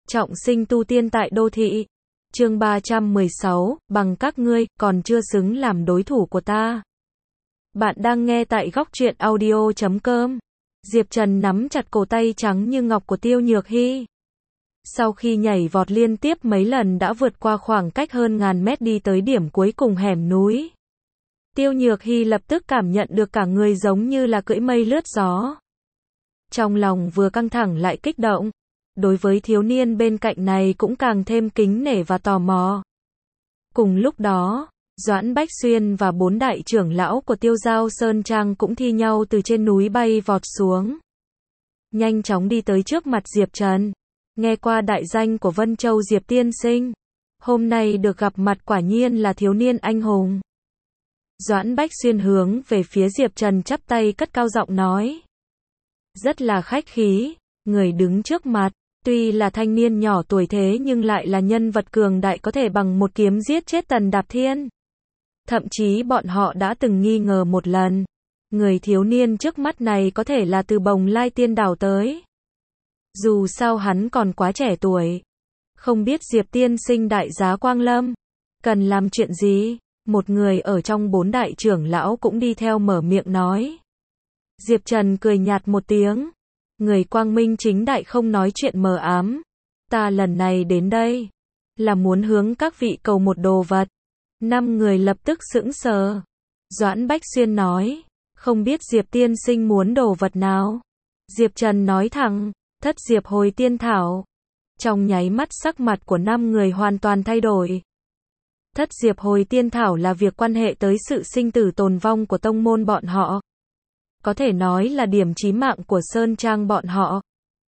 Trọng sinh tu tiên tại đô thị. Chương 316, bằng các ngươi, còn chưa xứng làm đối thủ của ta. Bạn đang nghe tại góc truyện audio.com. Diệp Trần nắm chặt cổ tay trắng như ngọc của Tiêu Nhược Hy. Sau khi nhảy vọt liên tiếp mấy lần đã vượt qua khoảng cách hơn ngàn mét đi tới điểm cuối cùng hẻm núi. Tiêu Nhược Hy lập tức cảm nhận được cả người giống như là cưỡi mây lướt gió. Trong lòng vừa căng thẳng lại kích động. Đối với thiếu niên bên cạnh này cũng càng thêm kính nể và tò mò. Cùng lúc đó, Doãn Bách Xuyên và 4 đại trưởng lão của Tiêu Giao Sơn Trang cũng thi nhau từ trên núi bay vọt xuống. Nhanh chóng đi tới trước mặt Diệp Trần. Nghe qua đại danh của Vân Châu Diệp tiên sinh. Hôm nay được gặp mặt quả nhiên là thiếu niên anh hùng. Doãn Bách Xuyên hướng về phía Diệp Trần chắp tay cất cao giọng nói. Rất là khách khí, người đứng trước mặt. Tuy là thanh niên nhỏ tuổi thế nhưng lại là nhân vật cường đại có thể bằng một kiếm giết chết Tần Đạp Thiên. Thậm chí bọn họ đã từng nghi ngờ một lần. Người thiếu niên trước mắt này có thể là từ Bồng Lai Tiên Đảo tới. Dù sao hắn còn quá trẻ tuổi. Không biết Diệp tiên sinh đại giá quang lâm. Cần làm chuyện gì? Một người ở trong 4 đại trưởng lão cũng đi theo mở miệng nói. Diệp Trần cười nhạt một tiếng. Người quang minh chính đại không nói chuyện mờ ám. Ta lần này đến đây là muốn hướng các vị cầu một đồ vật. 5 người lập tức sững sờ. Doãn Bách Xuyên nói, không biết Diệp tiên sinh muốn đồ vật nào. Diệp Trần nói thẳng, thất diệp hồi tiên thảo. Trong nháy mắt sắc mặt của 5 người hoàn toàn thay đổi. Thất diệp hồi tiên thảo là việc quan hệ tới sự sinh tử tồn vong của tông môn bọn họ. Có thể nói là điểm chí mạng của Sơn Trang bọn họ.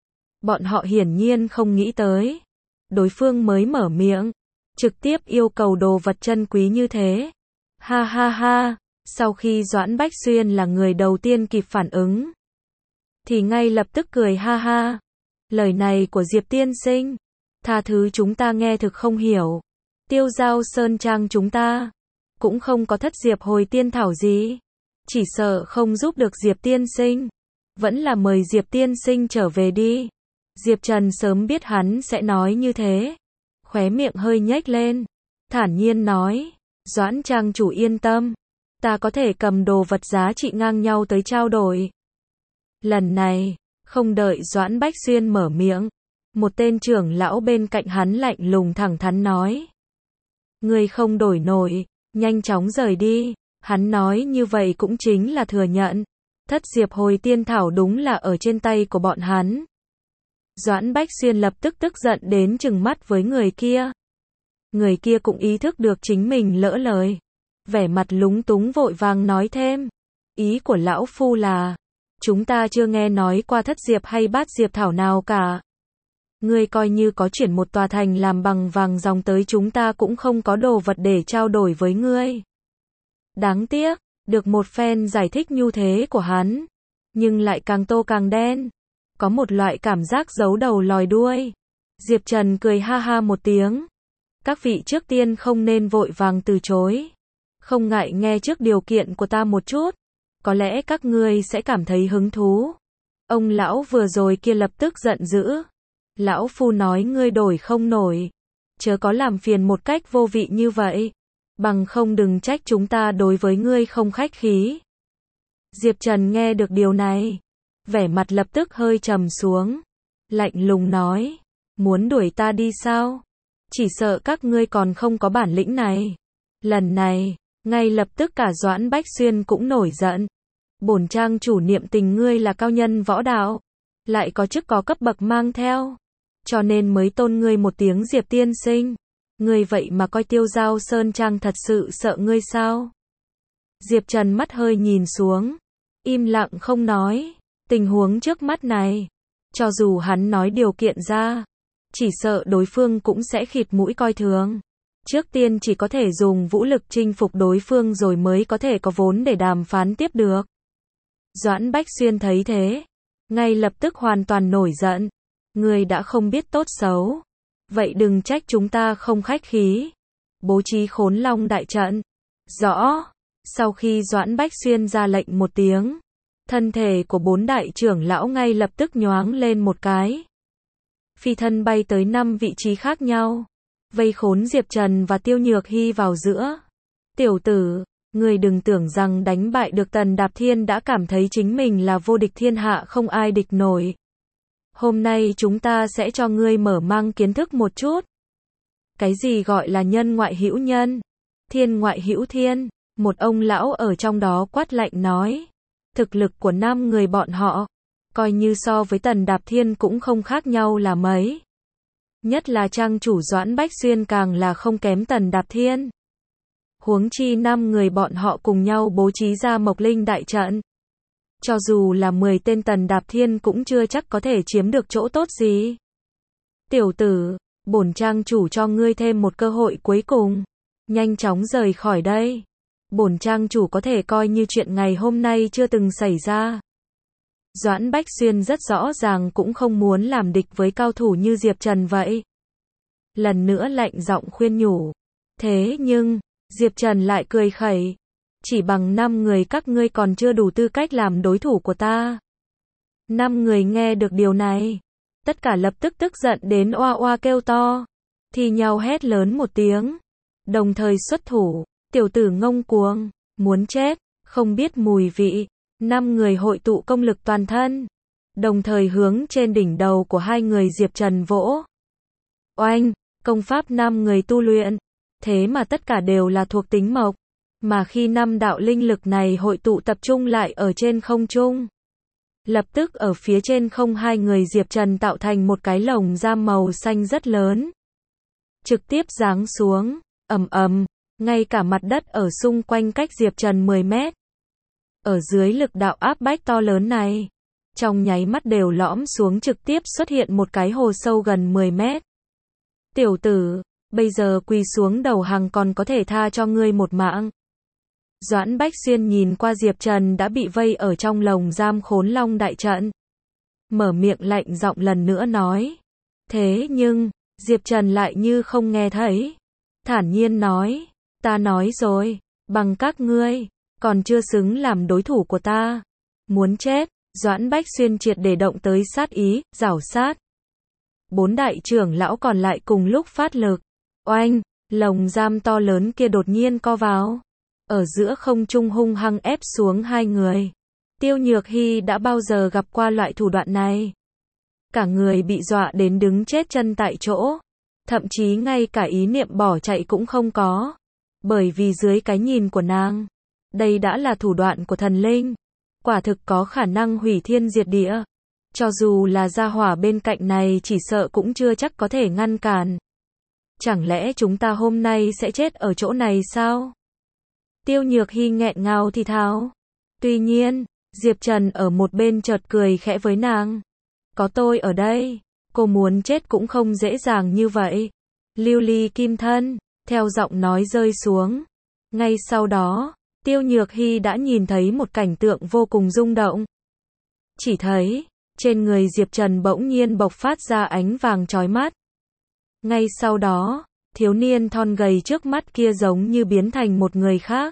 Bọn họ hiển nhiên không nghĩ tới. Đối phương mới mở miệng. Trực tiếp yêu cầu đồ vật chân quý như thế. Ha ha ha. Sau khi Doãn Bách Xuyên là người đầu tiên kịp phản ứng. Thì ngay lập tức cười ha ha. Lời này của Diệp tiên sinh. Tha thứ chúng ta nghe thực không hiểu. Tiêu Giao Sơn Trang chúng ta. Cũng không có thất diệp hồi tiên thảo gì. Chỉ sợ không giúp được Diệp tiên sinh. Vẫn là mời Diệp tiên sinh trở về đi. Diệp Trần sớm biết hắn sẽ nói như thế. Khóe miệng hơi nhếch lên. Thản nhiên nói. Doãn trang chủ yên tâm. Ta có thể cầm đồ vật giá trị ngang nhau tới trao đổi. Lần này, không đợi Doãn Bách Xuyên mở miệng. Một tên trưởng lão bên cạnh hắn lạnh lùng thẳng thắn nói. Ngươi không đổi nổi. Nhanh chóng rời đi. Hắn nói như vậy cũng chính là thừa nhận. Thất diệp hồi tiên thảo đúng là ở trên tay của bọn hắn. Doãn Bách Xuyên lập tức tức giận đến trừng mắt với người kia. Người kia cũng ý thức được chính mình lỡ lời. Vẻ mặt lúng túng vội vàng nói thêm. Ý của lão phu là. Chúng ta chưa nghe nói qua thất diệp hay bát diệp thảo nào cả. Ngươi coi như có chuyển một tòa thành làm bằng vàng dòng tới chúng ta cũng không có đồ vật để trao đổi với ngươi. Đáng tiếc, được một phen giải thích nhu thế của hắn, nhưng lại càng tô càng đen. Có một loại cảm giác giấu đầu lòi đuôi. Diệp Trần cười ha ha một tiếng. Các vị trước tiên không nên vội vàng từ chối. Không ngại nghe trước điều kiện của ta một chút. Có lẽ các ngươi sẽ cảm thấy hứng thú. Ông lão vừa rồi kia lập tức giận dữ. Lão phu nói ngươi đổi không nổi. Chớ có làm phiền một cách vô vị như vậy. Bằng không đừng trách chúng ta đối với ngươi không khách khí. Diệp Trần nghe được điều này. Vẻ mặt lập tức hơi trầm xuống. Lạnh lùng nói. Muốn đuổi ta đi sao? Chỉ sợ các ngươi còn không có bản lĩnh này. Lần này, ngay lập tức cả Doãn Bách Xuyên cũng nổi giận. Bổn trang chủ niệm tình ngươi là cao nhân võ đạo. Lại có chức có cấp bậc mang theo. Cho nên mới tôn ngươi một tiếng Diệp tiên sinh. Ngươi vậy mà coi Tiêu Giao Sơn Trang thật sự sợ ngươi sao? Diệp Trần mắt hơi nhìn xuống. Im lặng không nói. Tình huống trước mắt này. Cho dù hắn nói điều kiện ra. Chỉ sợ đối phương cũng sẽ khịt mũi coi thường. Trước tiên chỉ có thể dùng vũ lực chinh phục đối phương rồi mới có thể có vốn để đàm phán tiếp được. Doãn Bách Xuyên thấy thế. Ngay lập tức hoàn toàn nổi giận. Ngươi đã không biết tốt xấu. Vậy đừng trách chúng ta không khách khí. Bố trí Khốn Long đại trận. Rõ. Sau khi Doãn Bách Xuyên ra lệnh một tiếng. Thân thể của 4 đại trưởng lão ngay lập tức nhoáng lên một cái. phi thân bay tới 5 vị trí khác nhau, vây khốn Diệp Trần và Tiêu Nhược Hy vào giữa. Tiểu tử, ngươi đừng tưởng rằng đánh bại được Tần Đạp Thiên đã cảm thấy chính mình là vô địch thiên hạ không ai địch nổi. Hôm nay chúng ta sẽ cho ngươi mở mang kiến thức một chút. Cái gì gọi là nhân ngoại hữu nhân, thiên ngoại hữu thiên, một ông lão ở trong đó quát lạnh nói. Thực lực của 5 người bọn họ, coi như so với Tần Đạp Thiên cũng không khác nhau là mấy. Nhất là trang chủ Doãn Bách Xuyên càng là không kém Tần Đạp Thiên. Huống chi 5 người bọn họ cùng nhau bố trí ra Mộc Linh đại trận. Cho dù là 10 tên Tần Đạp Thiên cũng chưa chắc có thể chiếm được chỗ tốt gì. Tiểu tử, bổn trang chủ cho ngươi thêm một cơ hội cuối cùng. Nhanh chóng rời khỏi đây. Bổn trang chủ có thể coi như chuyện ngày hôm nay chưa từng xảy ra. Doãn Bách Xuyên rất rõ ràng cũng không muốn làm địch với cao thủ như Diệp Trần vậy. Lần nữa lạnh giọng khuyên nhủ. Thế nhưng, Diệp Trần lại cười khẩy. Chỉ bằng 5 người các ngươi còn chưa đủ tư cách làm đối thủ của ta. 5 người nghe được điều này, tất cả lập tức tức giận đến oa oa kêu to, thì nhau hét lớn một tiếng, đồng thời xuất thủ. Tiểu tử ngông cuồng, muốn chết, không biết mùi vị. 5 người hội tụ công lực toàn thân, đồng thời hướng trên đỉnh đầu của 2 người Diệp Trần vỗ. Oanh, công pháp 5 người tu luyện, thế mà tất cả đều là thuộc tính mộc, mà khi 5 đạo linh lực này hội tụ tập trung lại ở trên không trung, lập tức ở phía trên không 2 người Diệp Trần tạo thành một cái lồng giam màu xanh rất lớn, trực tiếp giáng xuống, ầm ầm, ngay cả mặt đất ở xung quanh cách Diệp Trần 10 mét. Ở dưới lực đạo áp bách to lớn này, trong nháy mắt đều lõm xuống, trực tiếp xuất hiện một cái hồ sâu gần 10 mét. Tiểu tử, bây giờ quỳ xuống đầu hàng còn có thể tha cho ngươi một mạng. Doãn Bách Xuyên nhìn qua Diệp Trần đã bị vây ở trong lồng giam Khốn Long đại trận, mở miệng lạnh giọng lần nữa nói. Thế nhưng, Diệp Trần lại như không nghe thấy, thản nhiên nói, ta nói rồi, bằng các ngươi, còn chưa xứng làm đối thủ của ta. Muốn chết. Doãn Bách Xuyên triệt để động tới sát ý, giảo sát. 4 đại trưởng lão còn lại cùng lúc phát lực. Oanh, lồng giam to lớn kia đột nhiên co vào, ở giữa không trung hung hăng ép xuống 2 người. Tiêu Nhược Hy đã bao giờ gặp qua loại thủ đoạn này. Cả người bị dọa đến đứng chết chân tại chỗ, thậm chí ngay cả ý niệm bỏ chạy cũng không có. Bởi vì dưới cái nhìn của nàng, đây đã là thủ đoạn của thần linh, quả thực có khả năng hủy thiên diệt địa. Cho dù là gia hỏa bên cạnh này chỉ sợ cũng chưa chắc có thể ngăn cản. Chẳng lẽ chúng ta hôm nay sẽ chết ở chỗ này sao? Tiêu Nhược Hy nghẹn ngào thì thào. Tuy nhiên, Diệp Trần ở một bên chợt cười khẽ với nàng. Có tôi ở đây, cô muốn chết cũng không dễ dàng như vậy. Lưu ly kim thân, theo giọng nói rơi xuống. Ngay sau đó, Tiêu Nhược Hy đã nhìn thấy một cảnh tượng vô cùng rung động. Chỉ thấy, trên người Diệp Trần bỗng nhiên bộc phát ra ánh vàng chói mắt. Ngay sau đó, thiếu niên thon gầy trước mắt kia giống như biến thành một người khác.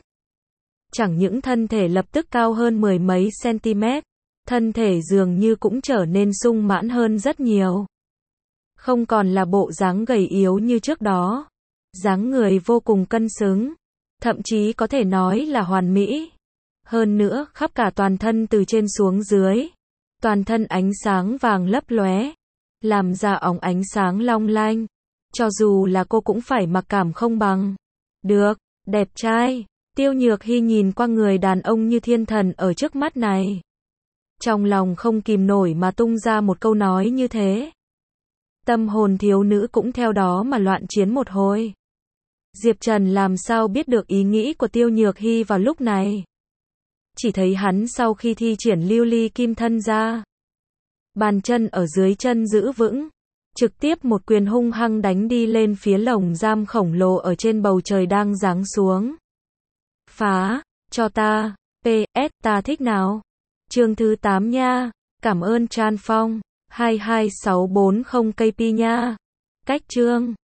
Chẳng những thân thể lập tức cao hơn 10 mấy cm, thân thể dường như cũng trở nên sung mãn hơn rất nhiều. Không còn là bộ dáng gầy yếu như trước đó. Dáng người vô cùng cân xứng, thậm chí có thể nói là hoàn mỹ. Hơn nữa, khắp cả toàn thân từ trên xuống dưới, toàn thân ánh sáng vàng lấp lóe, làm ra óng ánh sáng long lanh. Cho dù là cô cũng phải mặc cảm không bằng. Được, đẹp trai. Tiêu Nhược Hy nhìn qua người đàn ông như thiên thần ở trước mắt này, trong lòng không kìm nổi mà tung ra một câu nói như thế. Tâm hồn thiếu nữ cũng theo đó mà loạn chiến một hồi. Diệp Trần làm sao biết được ý nghĩ của Tiêu Nhược Hy vào lúc này. Chỉ thấy hắn sau khi thi triển lưu ly kim thân ra, bàn chân ở dưới chân giữ vững, trực tiếp một quyền hung hăng đánh đi lên phía lồng giam khổng lồ ở trên bầu trời đang giáng xuống. Phá, cho ta, PS, ta thích nào. Chương thứ 8 nha, cảm ơn Tran Phong, 22640 KP nha. Cách chương.